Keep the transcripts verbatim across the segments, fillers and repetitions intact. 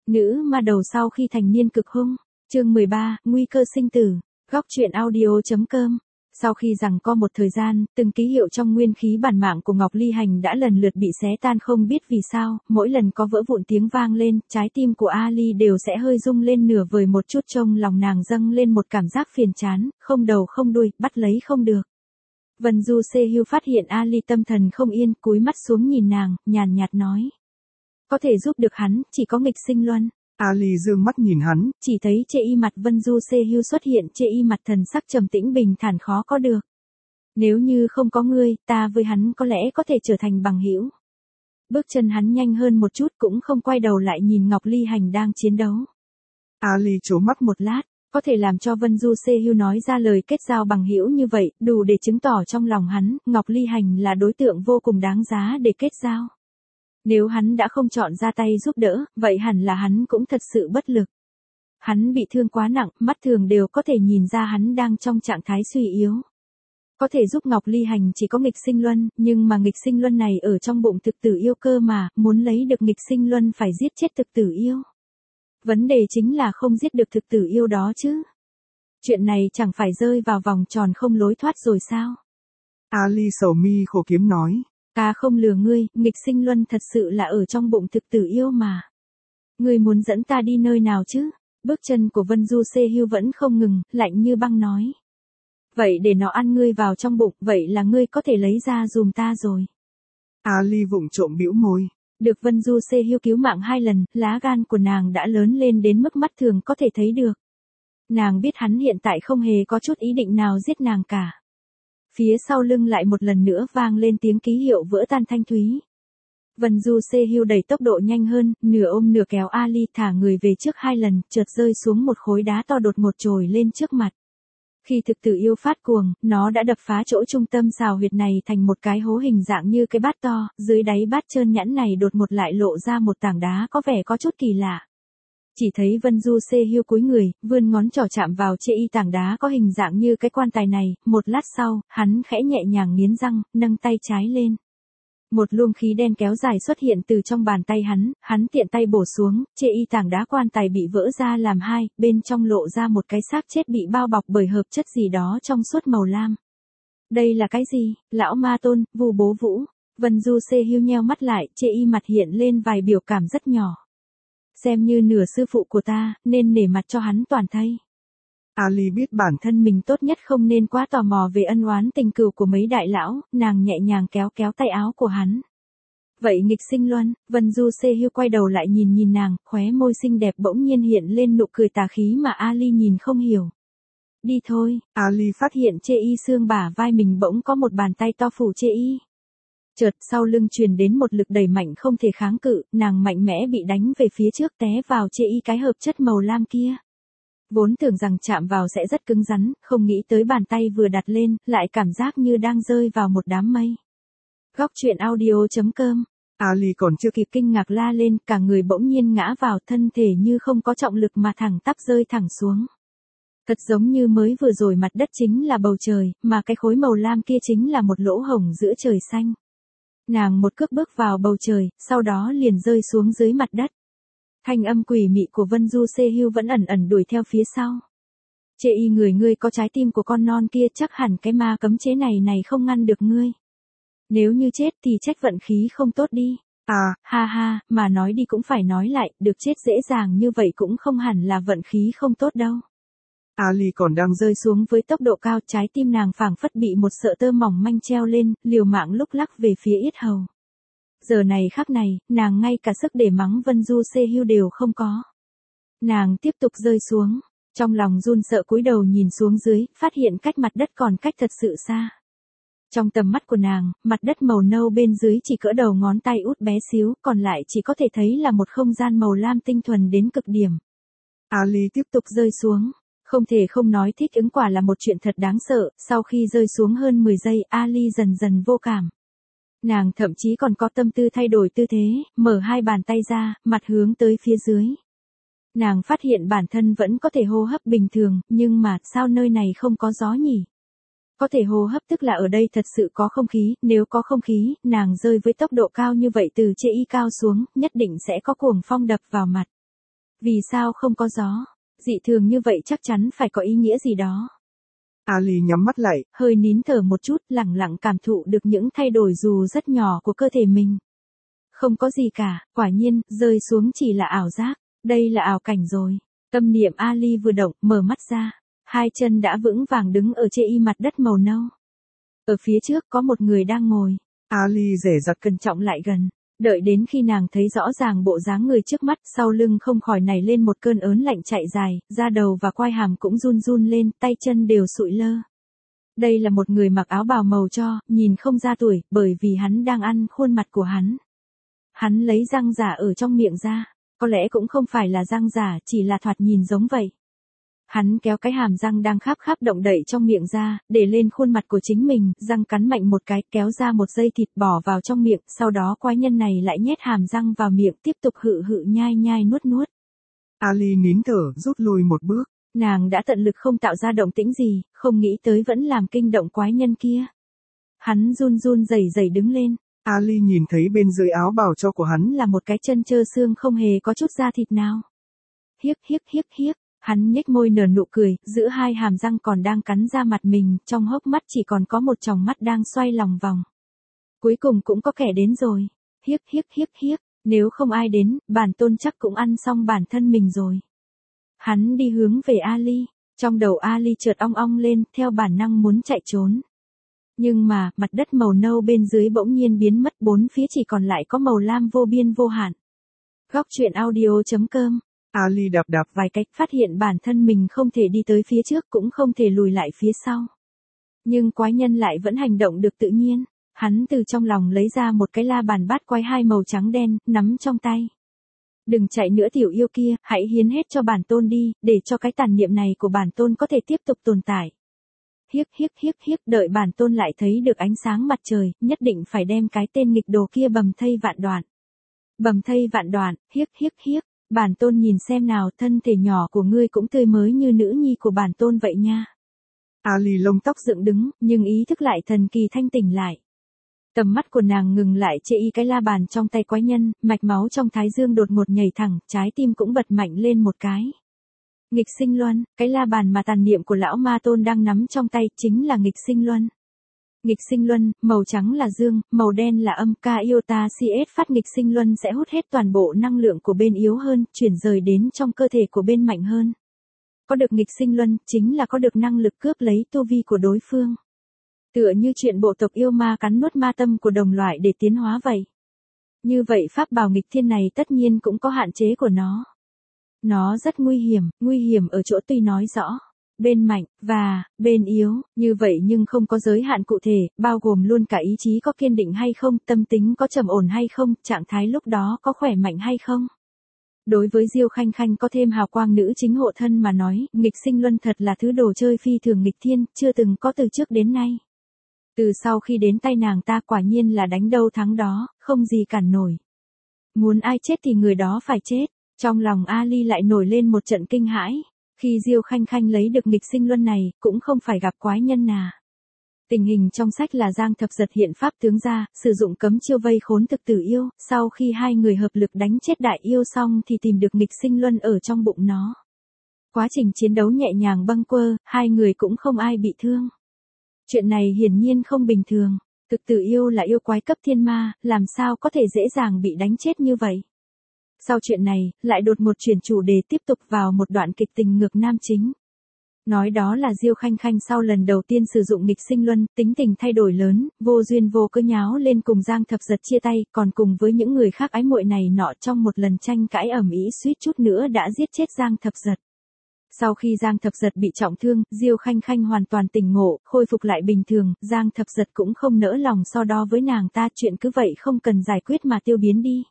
Nữ ma đầu sau khi thành niên cực hung. Chương mười ba, nguy cơ sinh tử. Góc truyện audio.com. Sau khi rằng co một thời gian, từng ký hiệu trong nguyên khí bản mạng của Ngọc Ly Hành đã lần lượt bị xé tan không biết vì sao, mỗi lần có vỡ vụn tiếng vang lên, trái tim của Ali đều sẽ hơi rung lên nửa vời một chút, trong lòng nàng dâng lên một cảm giác phiền chán, không đầu không đuôi, bắt lấy không được. Vân Du Sê Hưu phát hiện Ali tâm thần không yên, cúi mắt xuống nhìn nàng, nhàn nhạt nói. Có thể giúp được hắn, chỉ có nghịch sinh luân. Ali dương mắt nhìn hắn, chỉ thấy chê y mặt Vân Du Sê Hưu xuất hiện, chê y mặt thần sắc trầm tĩnh bình thản khó có được. Nếu như không có ngươi, ta với hắn có lẽ có thể trở thành bằng hữu. Bước chân hắn nhanh hơn một chút cũng không quay đầu lại nhìn Ngọc Ly Hành đang chiến đấu. Ali trố mắt một lát, có thể làm cho Vân Du Sê Hưu nói ra lời kết giao bằng hữu như vậy, đủ để chứng tỏ trong lòng hắn, Ngọc Ly Hành là đối tượng vô cùng đáng giá để kết giao. Nếu hắn đã không chọn ra tay giúp đỡ, vậy hẳn là hắn cũng thật sự bất lực. Hắn bị thương quá nặng, mắt thường đều có thể nhìn ra hắn đang trong trạng thái suy yếu. Có thể giúp Ngọc Ly Hành chỉ có nghịch sinh luân, nhưng mà nghịch sinh luân này ở trong bụng thực tử yêu cơ mà, muốn lấy được nghịch sinh luân phải giết chết thực tử yêu. Vấn đề chính là không giết được thực tử yêu đó chứ. Chuyện này chẳng phải rơi vào vòng tròn không lối thoát rồi sao? Ali sầu mi khổ kiếm nói. Ta không lừa ngươi, nghịch sinh luân thật sự là ở trong bụng thực tử yêu mà. Ngươi muốn dẫn ta đi nơi nào chứ? Bước chân của Vân Du Sê Hưu vẫn không ngừng, lạnh như băng nói. Vậy để nó ăn ngươi vào trong bụng, vậy là ngươi có thể lấy ra dùm ta rồi. Ali vụng trộm bĩu môi. Được Vân Du Sê Hưu cứu mạng hai lần, lá gan của nàng đã lớn lên đến mức mắt thường có thể thấy được. Nàng biết hắn hiện tại không hề có chút ý định nào giết nàng cả. Phía sau lưng lại một lần nữa vang lên tiếng ký hiệu vỡ tan thanh thúy. Vân Du Sê Hưu đẩy tốc độ nhanh hơn, nửa ôm nửa kéo Ali thả người về trước hai lần, chợt rơi xuống một khối đá to đột ngột trồi lên trước mặt. Khi thực tử yêu phát cuồng, nó đã đập phá chỗ trung tâm xào huyệt này thành một cái hố hình dạng như cái bát to, dưới đáy bát trơn nhẵn này đột ngột lại lộ ra một tảng đá có vẻ có chút kỳ lạ. Chỉ thấy Vân Du Sê Hưu cúi người, vươn ngón trỏ chạm vào chê y tảng đá có hình dạng như cái quan tài này, một lát sau, hắn khẽ nhẹ nhàng nghiến răng, nâng tay trái lên. Một luồng khí đen kéo dài xuất hiện từ trong bàn tay hắn, hắn tiện tay bổ xuống, chê y tảng đá quan tài bị vỡ ra làm hai, bên trong lộ ra một cái xác chết bị bao bọc bởi hợp chất gì đó trong suốt màu lam. Đây là cái gì? Lão ma tôn, Vu Bố Vũ. Vân Du Sê Hưu nheo mắt lại, chê y mặt hiện lên vài biểu cảm rất nhỏ. Xem như nửa sư phụ của ta, nên nể mặt cho hắn toàn thây. Ali biết bản thân mình tốt nhất không nên quá tò mò về ân oán tình cừu của mấy đại lão, nàng nhẹ nhàng kéo kéo tay áo của hắn. Vậy nghịch sinh luân, Vân Du Sê Hưu quay đầu lại nhìn nhìn nàng, khóe môi xinh đẹp bỗng nhiên hiện lên nụ cười tà khí mà Ali nhìn không hiểu. Đi thôi, Ali phát hiện chê y xương bả vai mình bỗng có một bàn tay to phủ chê y. Chợt sau lưng truyền đến một lực đẩy mạnh không thể kháng cự, nàng mạnh mẽ bị đánh về phía trước té vào chê y cái hợp chất màu lam kia. Vốn tưởng rằng chạm vào sẽ rất cứng rắn, không nghĩ tới bàn tay vừa đặt lên, lại cảm giác như đang rơi vào một đám mây. Góc truyện audio.com. Ali còn chưa kịp kinh ngạc la lên, cả người bỗng nhiên ngã vào, thân thể như không có trọng lực mà thẳng tắp rơi thẳng xuống. Thật giống như mới vừa rồi mặt đất chính là bầu trời, mà cái khối màu lam kia chính là một lỗ hổng giữa trời xanh. Nàng một cước bước vào bầu trời, sau đó liền rơi xuống dưới mặt đất. Thanh âm quỷ mị của Vân Du Sê Hưu vẫn ẩn ẩn đuổi theo phía sau. Chê y người ngươi có trái tim của con non kia, chắc hẳn cái ma cấm chế này này không ngăn được ngươi. Nếu như chết thì trách vận khí không tốt đi. À, ha ha, mà nói đi cũng phải nói lại, được chết dễ dàng như vậy cũng không hẳn là vận khí không tốt đâu. Ali còn đang rơi xuống với tốc độ cao, trái tim nàng phảng phất bị một sợi tơ mỏng manh treo lên, liều mạng lúc lắc về phía yết hầu. Giờ này khắc này, nàng ngay cả sức để mắng Vân Du Sê Hưu đều không có. Nàng tiếp tục rơi xuống, trong lòng run sợ cúi đầu nhìn xuống dưới, phát hiện cách mặt đất còn cách thật sự xa. Trong tầm mắt của nàng, mặt đất màu nâu bên dưới chỉ cỡ đầu ngón tay út bé xíu, còn lại chỉ có thể thấy là một không gian màu lam tinh thuần đến cực điểm. Ali tiếp tục rơi xuống. Không thể không nói thích ứng quả là một chuyện thật đáng sợ, sau khi rơi xuống hơn mười giây, Ali dần dần vô cảm. Nàng thậm chí còn có tâm tư thay đổi tư thế, mở hai bàn tay ra, mặt hướng tới phía dưới. Nàng phát hiện bản thân vẫn có thể hô hấp bình thường, nhưng mà sao nơi này không có gió nhỉ? Có thể hô hấp tức là ở đây thật sự có không khí, nếu có không khí, nàng rơi với tốc độ cao như vậy từ chê y cao xuống, nhất định sẽ có cuồng phong đập vào mặt. Vì sao không có gió? Dị thường như vậy chắc chắn phải có ý nghĩa gì đó. Ali nhắm mắt lại, hơi nín thở một chút, lặng lặng cảm thụ được những thay đổi dù rất nhỏ của cơ thể mình. Không có gì cả, quả nhiên, rơi xuống chỉ là ảo giác. Đây là ảo cảnh rồi. Tâm niệm Ali vừa động, mở mắt ra. Hai chân đã vững vàng đứng ở trên y mặt đất màu nâu. Ở phía trước có một người đang ngồi. Ali dè dặt cẩn trọng lại gần. Đợi đến khi nàng thấy rõ ràng bộ dáng người trước mắt, sau lưng không khỏi nảy lên một cơn ớn lạnh chạy dài, da đầu và quai hàm cũng run run lên, tay chân đều sụi lơ. Đây là một người mặc áo bào màu cho, nhìn không ra tuổi, bởi vì hắn đang ăn khuôn mặt của hắn. Hắn lấy răng giả ở trong miệng ra, có lẽ cũng không phải là răng giả, chỉ là thoạt nhìn giống vậy. Hắn kéo cái hàm răng đang khắp khắp động đậy trong miệng ra, để lên khuôn mặt của chính mình, răng cắn mạnh một cái, kéo ra một dây thịt bỏ vào trong miệng, sau đó quái nhân này lại nhét hàm răng vào miệng, tiếp tục hự hự nhai nhai nuốt nuốt. Ali nín thở, rút lui một bước. Nàng đã tận lực không tạo ra động tĩnh gì, không nghĩ tới vẫn làm kinh động quái nhân kia. Hắn run run rẩy rẩy đứng lên. Ali nhìn thấy bên dưới áo bào cho của hắn là một cái chân trơ xương không hề có chút da thịt nào. Hiếc hiếc hiếc hiếc. Hắn nhếch môi nở nụ cười, giữa hai hàm răng còn đang cắn ra mặt mình, trong hốc mắt chỉ còn có một tròng mắt đang xoay lòng vòng. Cuối cùng cũng có kẻ đến rồi. Hiếc hiếc hiếc hiếc, nếu không ai đến, bản tôn chắc cũng ăn xong bản thân mình rồi. Hắn đi hướng về Ali, trong đầu Ali chợt ong ong lên, theo bản năng muốn chạy trốn. Nhưng mà, mặt đất màu nâu bên dưới bỗng nhiên biến mất, bốn phía chỉ còn lại có màu lam vô biên vô hạn. Góc truyện audio chấm com. Ali đạp đạp vài cách, phát hiện bản thân mình không thể đi tới phía trước cũng không thể lùi lại phía sau. Nhưng quái nhân lại vẫn hành động được tự nhiên. Hắn từ trong lòng lấy ra một cái la bàn bát quái hai màu trắng đen, nắm trong tay. Đừng chạy nữa tiểu yêu kia, hãy hiến hết cho bản tôn đi, để cho cái tàn niệm này của bản tôn có thể tiếp tục tồn tại. Hiếc hiếc hiếc hiếc, đợi bản tôn lại thấy được ánh sáng mặt trời, nhất định phải đem cái tên nghịch đồ kia bầm thây vạn đoạn. Bầm thây vạn đoạn, hiếc hiếc hiếc. Bản tôn nhìn xem nào, thân thể nhỏ của ngươi cũng tươi mới như nữ nhi của bản tôn vậy nha. Ali lông tóc dựng đứng, nhưng ý thức lại thần kỳ thanh tỉnh lại. Tầm mắt của nàng ngừng lại trên y cái la bàn trong tay quái nhân, mạch máu trong thái dương đột ngột nhảy thẳng, trái tim cũng bật mạnh lên một cái. Nghịch sinh luân, cái la bàn mà tàn niệm của lão ma tôn đang nắm trong tay chính là nghịch sinh luân. Nghịch sinh luân, màu trắng là dương, màu đen là âm, Ka Iota xê ét phát nghịch sinh luân sẽ hút hết toàn bộ năng lượng của bên yếu hơn, chuyển rời đến trong cơ thể của bên mạnh hơn. Có được nghịch sinh luân, chính là có được năng lực cướp lấy tu vi của đối phương. Tựa như chuyện bộ tộc yêu ma cắn nuốt ma tâm của đồng loại để tiến hóa vậy. Như vậy pháp bào nghịch thiên này tất nhiên cũng có hạn chế của nó. Nó rất nguy hiểm, nguy hiểm ở chỗ tuy nói rõ. Bên mạnh, và, bên yếu, như vậy nhưng không có giới hạn cụ thể, bao gồm luôn cả ý chí có kiên định hay không, tâm tính có trầm ổn hay không, trạng thái lúc đó có khỏe mạnh hay không. Đối với Diêu Khanh Khanh có thêm hào quang nữ chính hộ thân mà nói, nghịch sinh luân thật là thứ đồ chơi phi thường nghịch thiên, chưa từng có từ trước đến nay. Từ sau khi đến tay nàng ta quả nhiên là đánh đâu thắng đó, không gì cản nổi. Muốn ai chết thì người đó phải chết, trong lòng Ali lại nổi lên một trận kinh hãi. Khi Diêu Khanh Khanh lấy được nghịch sinh luân này, cũng không phải gặp quái nhân nào. Tình hình trong sách là Giang Thập Giật hiện pháp tướng ra, sử dụng cấm chiêu vây khốn thực tử yêu, sau khi hai người hợp lực đánh chết đại yêu xong thì tìm được nghịch sinh luân ở trong bụng nó. Quá trình chiến đấu nhẹ nhàng bâng quơ, hai người cũng không ai bị thương. Chuyện này hiển nhiên không bình thường, thực tử yêu là yêu quái cấp thiên ma, làm sao có thể dễ dàng bị đánh chết như vậy. Sau chuyện này, lại đột một chuyển chủ đề tiếp tục vào một đoạn kịch tình ngược nam chính. Nói đó là Diêu Khanh Khanh sau lần đầu tiên sử dụng nghịch sinh luân, tính tình thay đổi lớn, vô duyên vô cớ nháo lên cùng Giang Thập Giật chia tay, còn cùng với những người khác ái muội này nọ trong một lần tranh cãi ầm ĩ suýt chút nữa đã giết chết Giang Thập Giật. Sau khi Giang Thập Giật bị trọng thương, Diêu Khanh Khanh hoàn toàn tỉnh ngộ, khôi phục lại bình thường, Giang Thập Giật cũng không nỡ lòng so đo với nàng ta, chuyện cứ vậy không cần giải quyết mà tiêu biến đi.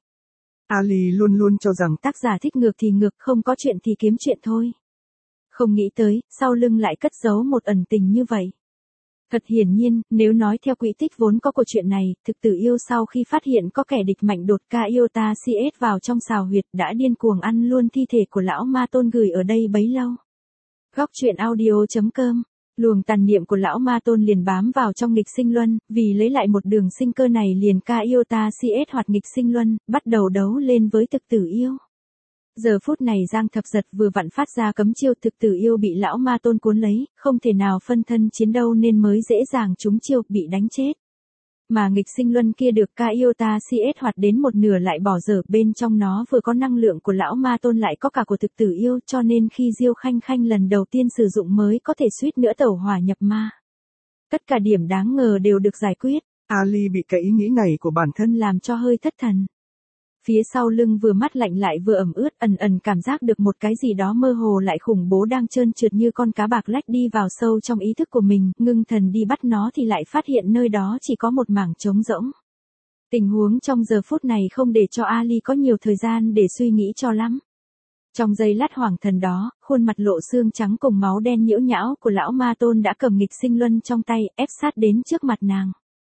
Ali luôn luôn cho rằng tác giả thích ngược thì ngược, không có chuyện thì kiếm chuyện thôi. Không nghĩ tới, sau lưng lại cất giấu một ẩn tình như vậy. Thật hiển nhiên, nếu nói theo quỹ tích vốn có của chuyện này, thực tử yêu sau khi phát hiện có kẻ địch mạnh đột Ka Iota xê ét vào trong xào huyệt đã điên cuồng ăn luôn thi thể của lão ma tôn gửi ở đây bấy lâu. Góc truyện audio chấm com. Luồng tàn niệm của lão ma tôn liền bám vào trong nghịch sinh luân, vì lấy lại một đường sinh cơ này liền Ka Iota xê ét hoạt nghịch sinh luân, bắt đầu đấu lên với thực tử yêu. Giờ phút này Giang Thập Giật vừa vặn phát ra cấm chiêu thực tử yêu bị lão ma tôn cuốn lấy, không thể nào phân thân chiến đâu nên mới dễ dàng trúng chiêu bị đánh chết. Mà nghịch sinh luân kia được ca yêu ta si ết hoạt đến một nửa lại bỏ dở, bên trong nó vừa có năng lượng của lão ma tôn lại có cả của thực tử yêu, cho nên khi Diêu Khanh Khanh lần đầu tiên sử dụng mới có thể suýt nữa tẩu hỏa nhập ma. Tất cả điểm đáng ngờ đều được giải quyết. Ali bị cái ý nghĩ này của bản thân làm cho hơi thất thần. Phía sau lưng vừa mát lạnh lại vừa ẩm ướt, ẩn ẩn cảm giác được một cái gì đó mơ hồ lại khủng bố đang trơn trượt như con cá bạc lách đi vào sâu trong ý thức của mình, ngưng thần đi bắt nó thì lại phát hiện nơi đó chỉ có một mảng trống rỗng. Tình huống trong giờ phút này không để cho Ali có nhiều thời gian để suy nghĩ cho lắm. Trong giây lát hoàng thần đó, khuôn mặt lộ xương trắng cùng máu đen nhiễu nhão của lão ma tôn đã cầm nghịch sinh luân trong tay, ép sát đến trước mặt nàng.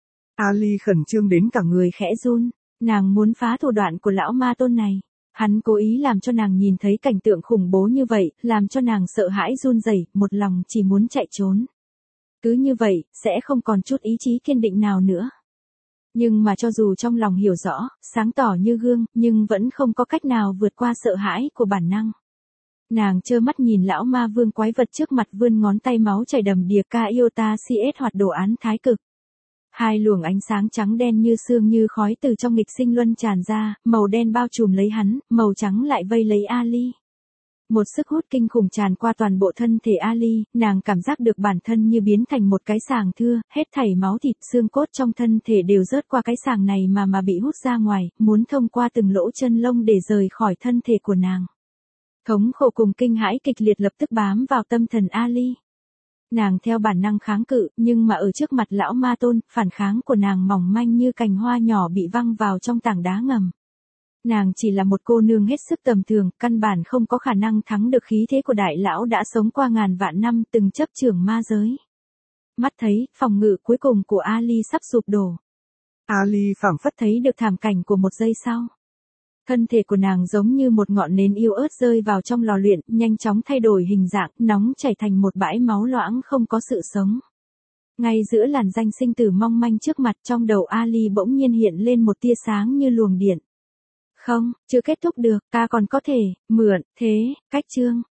Ali khẩn trương đến cả người khẽ run. Nàng muốn phá thủ đoạn của lão ma tôn này. Hắn cố ý làm cho nàng nhìn thấy cảnh tượng khủng bố như vậy, làm cho nàng sợ hãi run rẩy, một lòng chỉ muốn chạy trốn. Cứ như vậy, sẽ không còn chút ý chí kiên định nào nữa. Nhưng mà cho dù trong lòng hiểu rõ, sáng tỏ như gương, nhưng vẫn không có cách nào vượt qua sợ hãi của bản năng. Nàng trơ mắt nhìn lão ma vương quái vật trước mặt vươn ngón tay máu chảy đầm đìa ca yêu ta si ết hoạt đồ án thái cực. Hai luồng ánh sáng trắng đen như sương như khói từ trong nghịch sinh luân tràn ra, màu đen bao trùm lấy hắn, màu trắng lại vây lấy Ali. Một sức hút kinh khủng tràn qua toàn bộ thân thể Ali, nàng cảm giác được bản thân như biến thành một cái sàng thưa, hết thảy máu thịt xương cốt trong thân thể đều rớt qua cái sàng này mà mà bị hút ra ngoài, muốn thông qua từng lỗ chân lông để rời khỏi thân thể của nàng. Thống khổ cùng kinh hãi kịch liệt lập tức bám vào tâm thần Ali. Nàng theo bản năng kháng cự, nhưng mà ở trước mặt lão ma tôn, phản kháng của nàng mỏng manh như cành hoa nhỏ bị văng vào trong tảng đá ngầm. Nàng chỉ là một cô nương hết sức tầm thường, căn bản không có khả năng thắng được khí thế của đại lão đã sống qua ngàn vạn năm từng chấp trưởng ma giới. Mắt thấy, phòng ngự cuối cùng của Ali sắp sụp đổ. Ali phảng phất thấy được thảm cảnh của một giây sau. Thân thể của nàng giống như một ngọn nến yếu ớt rơi vào trong lò luyện, nhanh chóng thay đổi hình dạng, nóng chảy thành một bãi máu loãng không có sự sống. Ngay giữa làn danh sinh tử mong manh trước mặt, trong đầu Ali bỗng nhiên hiện lên một tia sáng như luồng điện. Không, chưa kết thúc được, ta còn có thể, mượn, thế, cách chương.